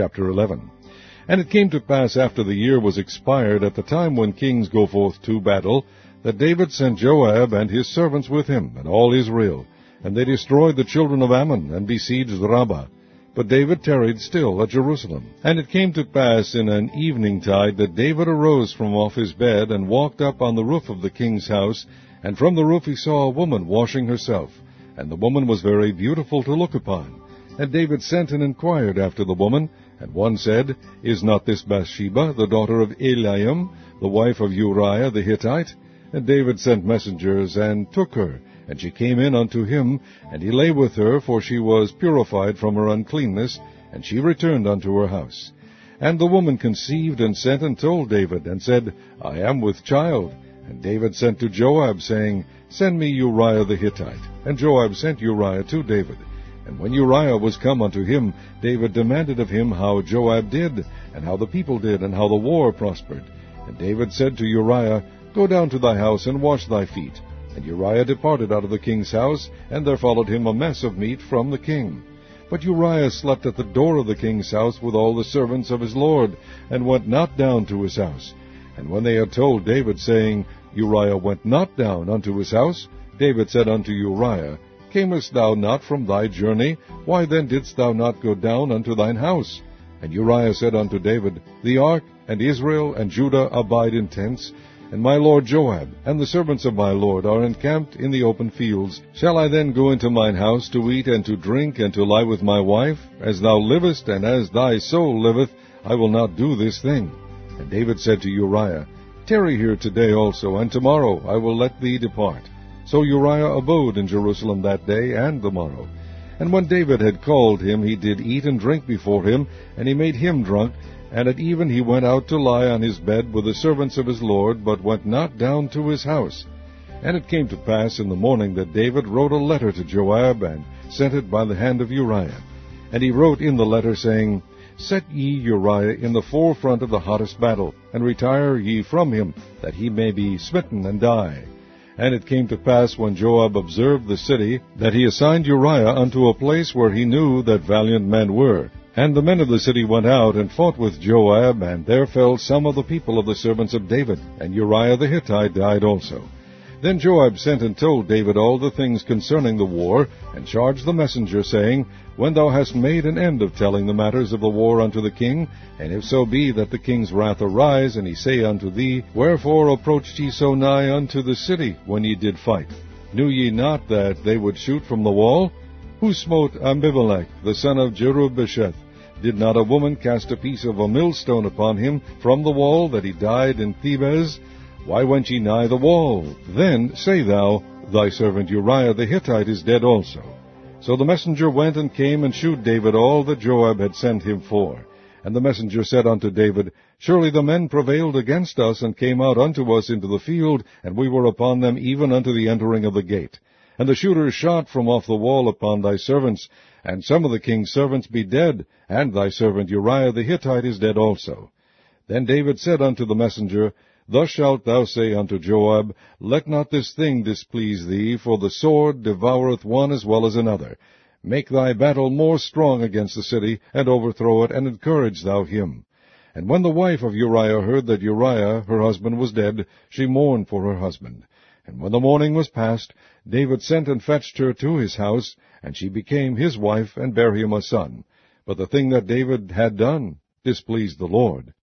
Chapter 11. And it came to pass after the year was expired, at the time when kings go forth to battle, that David sent Joab and his servants with him, and all Israel. And they destroyed the children of Ammon, and besieged Rabbah. But David tarried still at Jerusalem. And it came to pass in an eventide that David arose from off his bed, and walked up on the roof of the king's house, and from the roof he saw a woman washing herself. And the woman was very beautiful to look upon. And David sent and inquired after the woman. And one said, Is not this Bathsheba, the daughter of Eliam, the wife of Uriah the Hittite? And David sent messengers, and took her. And she came in unto him, and he lay with her, for she was purified from her uncleanness, and she returned unto her house. And the woman conceived, and sent and told David, and said, I am with child. And David sent to Joab, saying, Send me Uriah the Hittite. And Joab sent Uriah to David. And when Uriah was come unto him, David demanded of him how Joab did, and how the people did, and how the war prospered. And David said to Uriah, Go down to thy house, and wash thy feet. And Uriah departed out of the king's house, and there followed him a mess of meat from the king. But Uriah slept at the door of the king's house with all the servants of his lord, and went not down to his house. And when they had told David, saying, Uriah went not down unto his house, David said unto Uriah, Camest thou not from thy journey? Why then didst thou not go down unto thine house? And Uriah said unto David, The ark, and Israel, and Judah abide in tents, and my lord Joab, and the servants of my lord, are encamped in the open fields. Shall I then go into mine house to eat and to drink, and to lie with my wife? As thou livest, and as thy soul liveth, I will not do this thing. And David said to Uriah, Tarry here today also, and tomorrow I will let thee depart. So Uriah abode in Jerusalem that day and the morrow. And when David had called him, he did eat and drink before him, and he made him drunk. And at even he went out to lie on his bed with the servants of his lord, but went not down to his house. And it came to pass in the morning that David wrote a letter to Joab, and sent it by the hand of Uriah. And he wrote in the letter, saying, Set ye Uriah in the forefront of the hottest battle, and retire ye from him, that he may be smitten and die. And it came to pass, when Joab observed the city, that he assigned Uriah unto a place where he knew that valiant men were. And the men of the city went out and fought with Joab, and there fell some of the people of the servants of David, and Uriah the Hittite died also. Then Joab sent and told David all the things concerning the war, and charged the messenger, saying, When thou hast made an end of telling the matters of the war unto the king, and if so be that the king's wrath arise, and he say unto thee, Wherefore approached ye so nigh unto the city when ye did fight? Knew ye not that they would shoot from the wall? Who smote Abimelech, the son of Jerubbesheth? Did not a woman cast a piece of a millstone upon him from the wall, that he died in Thebez? Why went ye nigh the wall? Then say thou, Thy servant Uriah the Hittite is dead also. So the messenger went and came and shewed David all that Joab had sent him for. And the messenger said unto David, Surely the men prevailed against us, and came out unto us into the field, and we were upon them even unto the entering of the gate. And the shooters shot from off the wall upon thy servants, and some of the king's servants be dead, and thy servant Uriah the Hittite is dead also. Then David said unto the messenger, Thus shalt thou say unto Joab, Let not this thing displease thee, for the sword devoureth one as well as another. Make thy battle more strong against the city, and overthrow it, and encourage thou him. And when the wife of Uriah heard that Uriah her husband was dead, she mourned for her husband. And when the morning was past, David sent and fetched her to his house, and she became his wife, and bare him a son. But the thing that David had done displeased the Lord.